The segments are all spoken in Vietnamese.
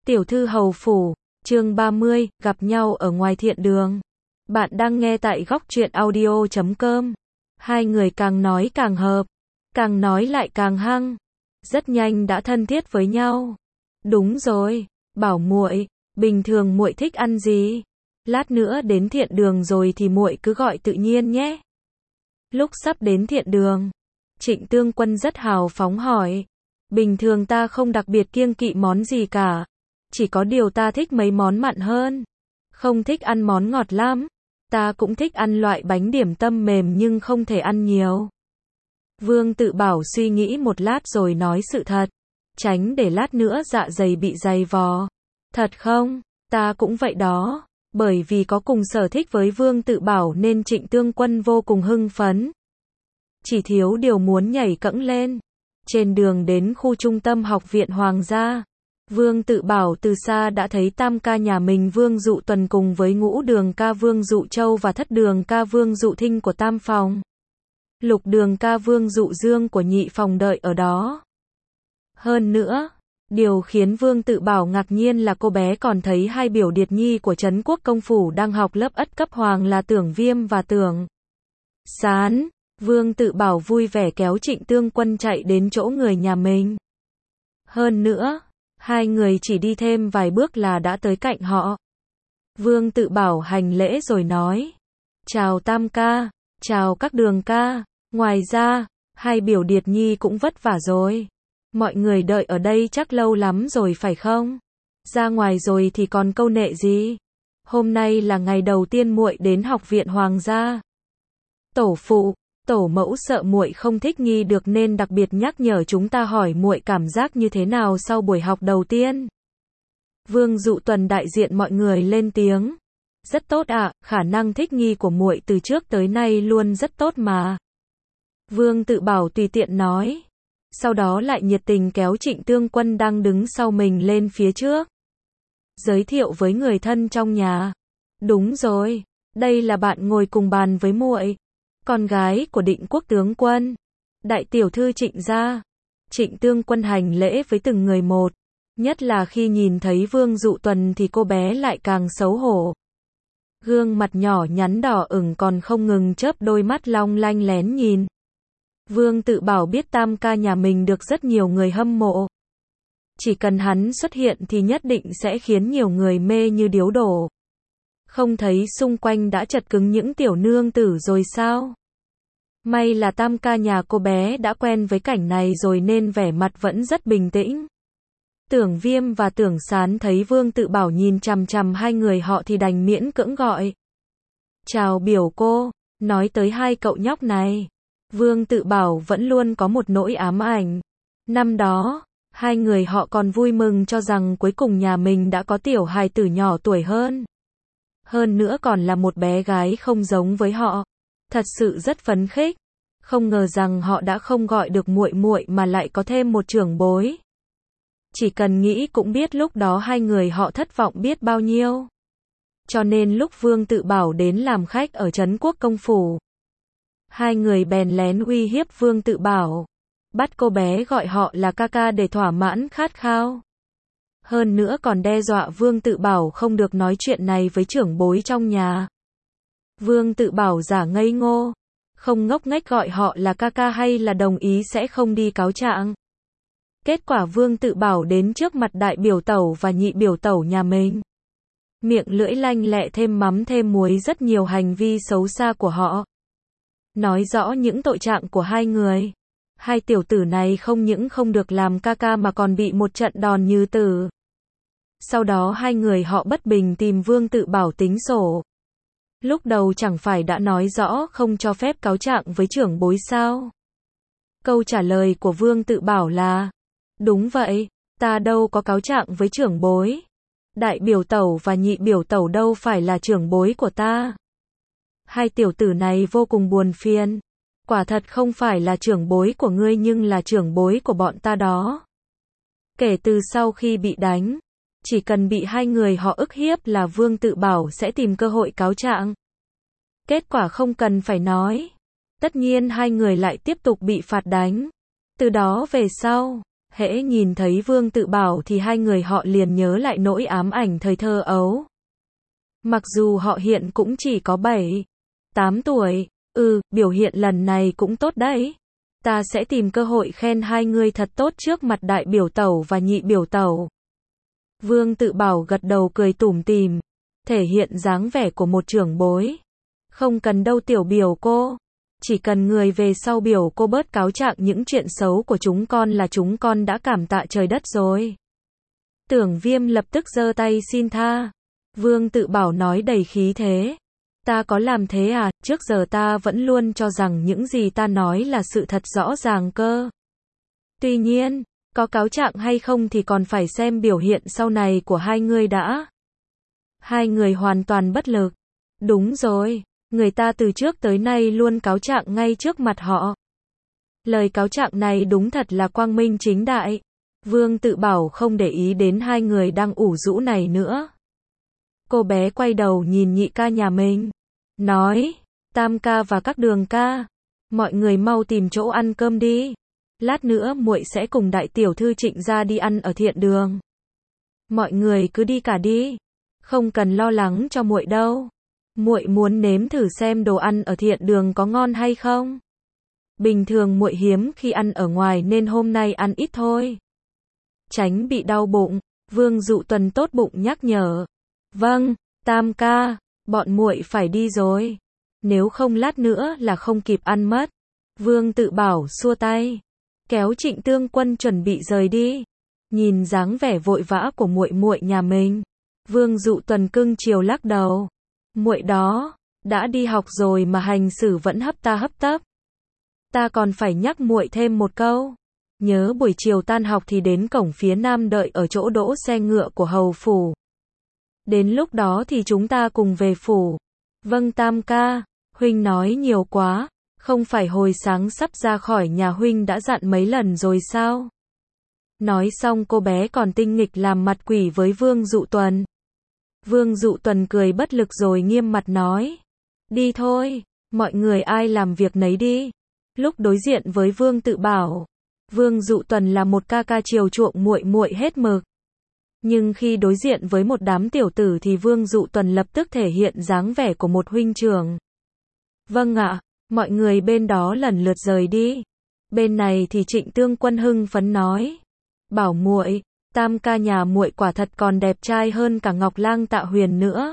Tiểu thư hầu phủ, chương 30, gặp nhau ở ngoài thiện đường. Bạn đang nghe tại góc truyện audio.com. Hai người càng nói càng hợp, càng nói lại càng hăng. Rất nhanh đã thân thiết với nhau. Đúng rồi, bảo muội, bình thường muội thích ăn gì? Lát nữa đến thiện đường rồi thì muội cứ gọi tự nhiên nhé. Lúc sắp đến thiện đường, Trịnh Tương Quân rất hào phóng hỏi. Bình thường ta không đặc biệt kiêng kỵ món gì cả. Chỉ có điều ta thích mấy món mặn hơn. Không thích ăn món ngọt lắm. Ta cũng thích ăn loại bánh điểm tâm mềm nhưng không thể ăn nhiều. Vương Tự Bảo suy nghĩ một lát rồi nói sự thật. Tránh để lát nữa dạ dày bị dày vò. Thật không? Ta cũng vậy đó. Bởi vì có cùng sở thích với Vương Tự Bảo nên Trịnh Tương Quân vô cùng hưng phấn. Chỉ thiếu điều muốn nhảy cẫng lên. Trên đường đến khu trung tâm học viện Hoàng gia, Vương Tự Bảo từ xa đã thấy tam ca nhà mình Vương Dụ Tuần cùng với ngũ đường ca Vương Dụ Châu và thất đường ca Vương Dụ Thinh của tam phòng. Lục đường ca Vương Dụ Dương của nhị phòng đợi ở đó. Hơn nữa, điều khiến Vương Tự Bảo ngạc nhiên là cô bé còn thấy hai biểu điệt nhi của Trấn Quốc công phủ đang học lớp ất cấp hoàng là Tưởng Viêm và Tưởng Sán. Vương Tự Bảo vui vẻ kéo Trịnh Tương Quân chạy đến chỗ người nhà mình. Hơn nữa, hai người chỉ đi thêm vài bước là đã tới cạnh họ. Vương Tự Bảo hành lễ rồi nói. Chào tam ca, chào các đường ca. Ngoài ra, hai biểu điệt nhi cũng vất vả rồi. Mọi người đợi ở đây chắc lâu lắm rồi phải không? Ra ngoài rồi thì còn câu nệ gì? Hôm nay là ngày đầu tiên muội đến học viện Hoàng gia. Tổ phụ, tổ mẫu sợ muội không thích nghi được nên đặc biệt nhắc nhở chúng ta hỏi muội cảm giác như thế nào sau buổi học đầu tiên. Vương Dụ Tuần đại diện mọi người lên tiếng. Rất tốt ạ, khả năng thích nghi của muội từ trước tới nay luôn rất tốt mà. Vương Tự Bảo tùy tiện nói. Sau đó lại nhiệt tình kéo Trịnh Tương Quân đang đứng sau mình lên phía trước. Giới thiệu với người thân trong nhà. Đúng rồi, đây là bạn ngồi cùng bàn với muội. Con gái của Định Quốc tướng quân, đại tiểu thư Trịnh gia. Trịnh Tương Quân hành lễ với từng người một, nhất là khi nhìn thấy Vương Dụ Tuần thì cô bé lại càng xấu hổ. Gương mặt nhỏ nhắn đỏ ửng còn không ngừng chớp đôi mắt long lanh lén nhìn. Vương Tự Bảo biết tam ca nhà mình được rất nhiều người hâm mộ. Chỉ cần hắn xuất hiện thì nhất định sẽ khiến nhiều người mê như điếu đổ. Không thấy xung quanh đã chật cứng những tiểu nương tử rồi sao? May là tam ca nhà cô bé đã quen với cảnh này rồi nên vẻ mặt vẫn rất bình tĩnh. Tưởng Viêm và Tưởng Sán thấy Vương Tự Bảo nhìn chằm chằm hai người họ thì đành miễn cưỡng gọi. Chào biểu cô, nói tới hai cậu nhóc này. Vương Tự Bảo vẫn luôn có một nỗi ám ảnh. Năm đó, hai người họ còn vui mừng cho rằng cuối cùng nhà mình đã có tiểu hài tử nhỏ tuổi hơn. Hơn nữa còn là một bé gái không giống với họ. Thật sự rất phấn khích. Không ngờ rằng họ đã không gọi được muội muội mà lại có thêm một trưởng bối. Chỉ cần nghĩ cũng biết lúc đó hai người họ thất vọng biết bao nhiêu. Cho nên lúc Vương Tự Bảo đến làm khách ở Trấn Quốc công phủ, hai người bèn lén uy hiếp Vương Tự Bảo, bắt cô bé gọi họ là ca ca để thỏa mãn khát khao. Hơn nữa còn đe dọa Vương Tự Bảo không được nói chuyện này với trưởng bối trong nhà. Vương Tự Bảo giả ngây ngô, không ngốc nghếch gọi họ là ca ca hay là đồng ý sẽ không đi cáo trạng. Kết quả Vương Tự Bảo đến trước mặt đại biểu tẩu và nhị biểu tẩu nhà mình. Miệng lưỡi lanh lẹ thêm mắm thêm muối rất nhiều hành vi xấu xa của họ. Nói rõ những tội trạng của hai người. Hai tiểu tử này không những không được làm ca ca mà còn bị một trận đòn như tử. Sau đó hai người họ bất bình tìm Vương Tự Bảo tính sổ. Lúc đầu chẳng phải đã nói rõ không cho phép cáo trạng với trưởng bối sao? Câu trả lời của Vương Tự Bảo là: đúng vậy, ta đâu có cáo trạng với trưởng bối. Đại biểu tẩu và nhị biểu tẩu đâu phải là trưởng bối của ta. Hai tiểu tử này vô cùng buồn phiền. Quả thật không phải là trưởng bối của ngươi nhưng là trưởng bối của bọn ta đó. Kể từ sau khi bị đánh, chỉ cần bị hai người họ ức hiếp là Vương Tự Bảo sẽ tìm cơ hội cáo trạng. Kết quả không cần phải nói. Tất nhiên hai người lại tiếp tục bị phạt đánh. Từ đó về sau, Hễ nhìn thấy Vương Tự Bảo thì hai người họ liền nhớ lại nỗi ám ảnh thời thơ ấu. Mặc dù họ hiện cũng chỉ có 7, 8 tuổi, biểu hiện lần này cũng tốt đấy. Ta sẽ tìm cơ hội khen hai người thật tốt trước mặt đại biểu tẩu và nhị biểu tẩu. Vương Tự Bảo gật đầu cười tủm tỉm, thể hiện dáng vẻ của một trưởng bối. Không cần đâu tiểu biểu cô. Chỉ cần người về sau biểu cô bớt cáo trạng những chuyện xấu của chúng con là chúng con đã cảm tạ trời đất rồi. Tưởng Viêm lập tức giơ tay xin tha. Vương Tự Bảo nói đầy khí thế. Ta có làm thế à, trước giờ ta vẫn luôn cho rằng những gì ta nói là sự thật rõ ràng cơ. Tuy nhiên, có cáo trạng hay không thì còn phải xem biểu hiện sau này của hai người đã. Hai người hoàn toàn bất lực. Đúng rồi, người ta từ trước tới nay luôn cáo trạng ngay trước mặt họ. Lời cáo trạng này đúng thật là quang minh chính đại. Vương Tự Bảo không để ý đến hai người đang ủ rũ này nữa. Cô bé quay đầu nhìn nhị ca nhà mình, nói, Tam ca và các Đường ca, mọi người mau tìm chỗ ăn cơm đi. Lát nữa muội sẽ cùng đại tiểu thư Trịnh ra đi ăn ở Thiện Đường. Mọi người cứ đi cả đi, không cần lo lắng cho muội đâu. Muội muốn nếm thử xem đồ ăn ở Thiện Đường có ngon hay không. Bình thường muội hiếm khi ăn ở ngoài nên hôm nay ăn ít thôi. Tránh bị đau bụng, Vương Dụ Tuần tốt bụng nhắc nhở. Vâng, Tam ca, bọn muội phải đi rồi. Nếu không lát nữa là không kịp ăn mất. Vương Tự Bảo xua tay, kéo Trịnh Tương Quân chuẩn bị rời đi. Nhìn dáng vẻ vội vã của muội muội nhà mình, Vương Dụ Tuần cưng chiều lắc đầu. Muội đó, đã đi học rồi mà hành xử vẫn hấp tấp. Ta còn phải nhắc muội thêm một câu. Nhớ buổi chiều tan học thì đến cổng phía nam đợi ở chỗ đỗ xe ngựa của hầu phủ. Đến lúc đó thì chúng ta cùng về phủ. Vâng Tam ca, huynh nói nhiều quá, không phải hồi sáng sắp ra khỏi nhà huynh đã dặn mấy lần rồi sao? Nói xong cô bé còn tinh nghịch làm mặt quỷ với Vương Dụ Tuần. Vương Dụ Tuần cười bất lực rồi nghiêm mặt nói. Đi thôi, mọi người ai làm việc nấy đi. Lúc đối diện với Vương Tự Bảo, Vương Dụ Tuần là một ca ca chiều chuộng muội muội hết mực. Nhưng khi đối diện với một đám tiểu tử thì Vương Dụ Tuần lập tức thể hiện dáng vẻ của một huynh trưởng. Vâng ạ, mọi người bên đó lần lượt rời đi. Bên này thì Trịnh Tương Quân hưng phấn nói. Bảo muội, Tam ca nhà muội quả thật còn đẹp trai hơn cả Ngọc Lang Tạ Huyền nữa.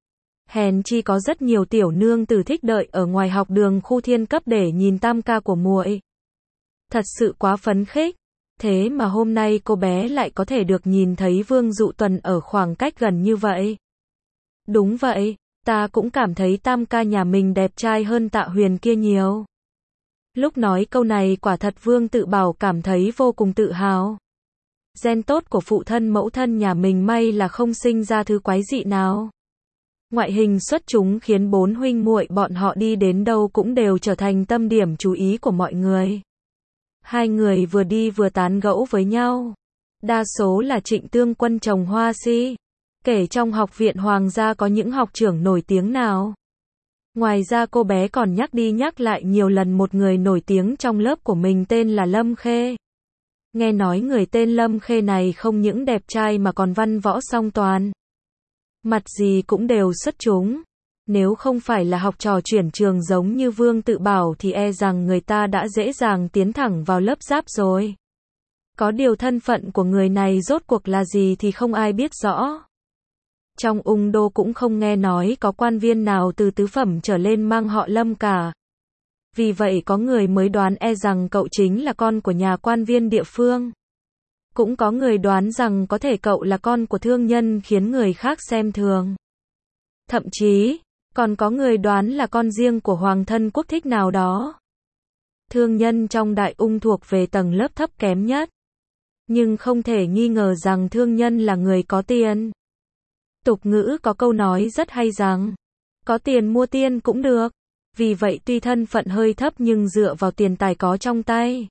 Hèn chi có rất nhiều tiểu nương tử thích đợi ở ngoài học đường khu thiên cấp để nhìn Tam ca của muội. Thật sự quá phấn khích. Thế mà hôm nay cô bé lại có thể được nhìn thấy Vương Dụ Tuần ở khoảng cách gần như vậy. Đúng vậy, ta cũng cảm thấy Tam ca nhà mình đẹp trai hơn Tạ Huyền kia nhiều. Lúc nói câu này quả thật Vương Tự Bảo cảm thấy vô cùng tự hào. Gen tốt của phụ thân mẫu thân nhà mình may là không sinh ra thứ quái dị nào. Ngoại hình xuất chúng khiến bốn huynh muội bọn họ đi đến đâu cũng đều trở thành tâm điểm chú ý của mọi người. Hai người vừa đi vừa tán gẫu với nhau. Đa số là Trịnh Tương Quân trồng hoa si. Kể trong học viện hoàng gia có những học trưởng nổi tiếng nào. Ngoài ra cô bé còn nhắc đi nhắc lại nhiều lần một người nổi tiếng trong lớp của mình tên là Lâm Khê. Nghe nói người tên Lâm Khê này không những đẹp trai mà còn văn võ song toàn. Mặt gì cũng đều xuất chúng. Nếu không phải là học trò chuyển trường giống như Vương Tự Bảo thì e rằng người ta đã dễ dàng tiến thẳng vào lớp giáp rồi. Có điều thân phận của người này rốt cuộc là gì thì không ai biết rõ. Trong Ung Đô cũng không nghe nói có quan viên nào từ tứ phẩm trở lên mang họ Lâm cả. Vì vậy có người mới đoán e rằng cậu chính là con của nhà quan viên địa phương. Cũng có người đoán rằng có thể cậu là con của thương nhân khiến người khác xem thường. Thậm chí, còn có người đoán là con riêng của hoàng thân quốc thích nào đó. Thương nhân trong Đại Ung thuộc về tầng lớp thấp kém nhất. Nhưng không thể nghi ngờ rằng thương nhân là người có tiền. Tục ngữ có câu nói rất hay rằng, có tiền mua tiên cũng được. Vì vậy tuy thân phận hơi thấp nhưng dựa vào tiền tài có trong tay,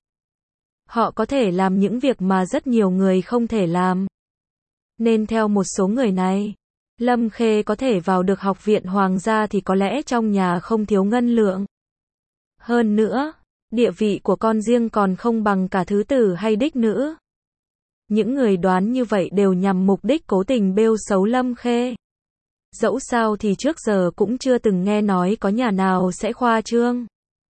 họ có thể làm những việc mà rất nhiều người không thể làm. Nên theo một số người này, Lâm Khê có thể vào được học viện hoàng gia thì có lẽ trong nhà không thiếu ngân lượng. Hơn nữa, địa vị của con riêng còn không bằng cả thứ tử hay đích nữ. Những người đoán như vậy đều nhằm mục đích cố tình bêu xấu Lâm Khê. Dẫu sao thì trước giờ cũng chưa từng nghe nói có nhà nào sẽ khoa trương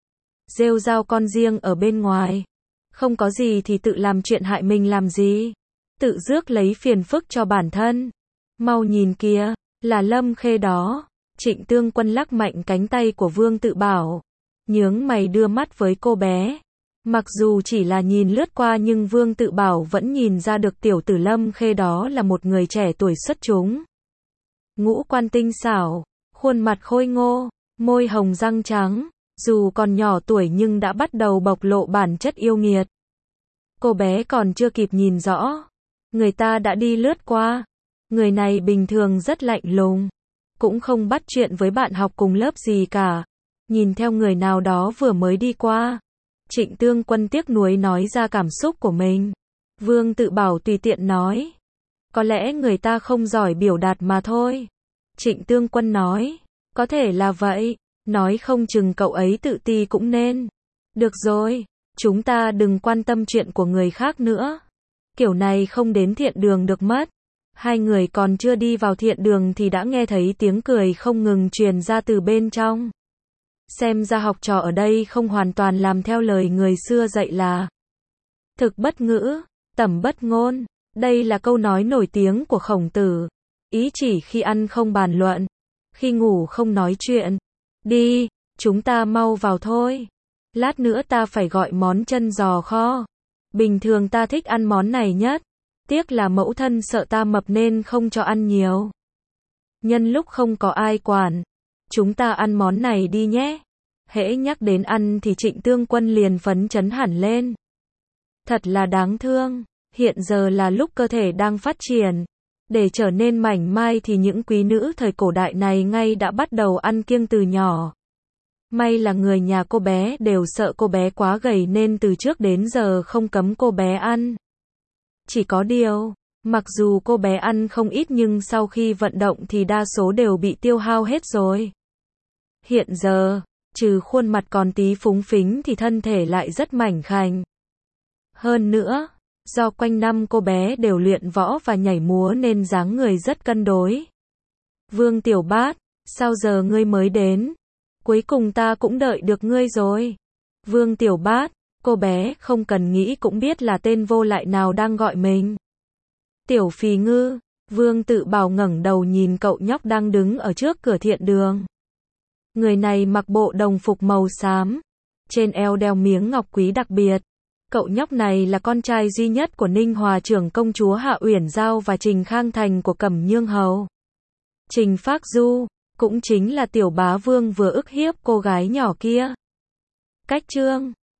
rêu rao con riêng ở bên ngoài. Không có gì thì tự làm chuyện hại mình làm gì. Tự rước lấy phiền phức cho bản thân. Mau nhìn kìa, là Lâm Khê đó. Trịnh Tương Quân lắc mạnh cánh tay của Vương Tự Bảo. Nhướng mày đưa mắt với cô bé. Mặc dù chỉ là nhìn lướt qua nhưng Vương Tự Bảo vẫn nhìn ra được tiểu tử Lâm Khê đó là một người trẻ tuổi xuất chúng. Ngũ quan tinh xảo, khuôn mặt khôi ngô, môi hồng răng trắng, dù còn nhỏ tuổi nhưng đã bắt đầu bộc lộ bản chất yêu nghiệt. Cô bé còn chưa kịp nhìn rõ, người ta đã đi lướt qua. Người này bình thường rất lạnh lùng, cũng không bắt chuyện với bạn học cùng lớp gì cả. Nhìn theo người nào đó vừa mới đi qua. Trịnh Tương Quân tiếc nuối nói ra cảm xúc của mình. Vương Tự Bảo tùy tiện nói. Có lẽ người ta không giỏi biểu đạt mà thôi. Trịnh Tương Quân nói. Có thể là vậy. Nói không chừng cậu ấy tự ti cũng nên. Được rồi, chúng ta đừng quan tâm chuyện của người khác nữa. Kiểu này không đến thiện đường được mất. Hai người còn chưa đi vào thiện đường thì đã nghe thấy tiếng cười không ngừng truyền ra từ bên trong. Xem ra học trò ở đây không hoàn toàn làm theo lời người xưa dạy là thực bất ngữ, tẩm bất ngôn. Đây là câu nói nổi tiếng của Khổng Tử. Ý chỉ khi ăn không bàn luận, khi ngủ không nói chuyện. Đi, chúng ta mau vào thôi. Lát nữa ta phải gọi món chân giò kho. Bình thường ta thích ăn món này nhất. Tiếc là mẫu thân sợ ta mập nên không cho ăn nhiều. Nhân lúc không có ai quản, chúng ta ăn món này đi nhé. Hễ nhắc đến ăn thì Trịnh Tương Quân liền phấn chấn hẳn lên. Thật là đáng thương, hiện giờ là lúc cơ thể đang phát triển. Để trở nên mảnh mai thì những quý nữ thời cổ đại này ngay đã bắt đầu ăn kiêng từ nhỏ. May là người nhà cô bé đều sợ cô bé quá gầy nên từ trước đến giờ không cấm cô bé ăn. Chỉ có điều, mặc dù cô bé ăn không ít nhưng sau khi vận động thì đa số đều bị tiêu hao hết rồi. Hiện giờ, trừ khuôn mặt còn tí phúng phính thì thân thể lại rất mảnh khảnh. Hơn nữa, do quanh năm cô bé đều luyện võ và nhảy múa nên dáng người rất cân đối. Vương Tiểu Bát, sao giờ ngươi mới đến? Cuối cùng ta cũng đợi được ngươi rồi. Vương Tiểu Bát, cô bé không cần nghĩ cũng biết là tên vô lại nào đang gọi mình. Tiểu Phì Ngư, Vương Tự Bảo ngẩng đầu nhìn cậu nhóc đang đứng ở trước cửa thiện đường. Người này mặc bộ đồng phục màu xám, trên eo đeo miếng ngọc quý đặc biệt. Cậu nhóc này là con trai duy nhất của Ninh Hòa trưởng công chúa Hạ Uyển Giao và Trình Khang Thành của Cẩm Nhương Hầu. Trình Phác Du, cũng chính là tiểu bá vương vừa ức hiếp cô gái nhỏ kia. Cách chương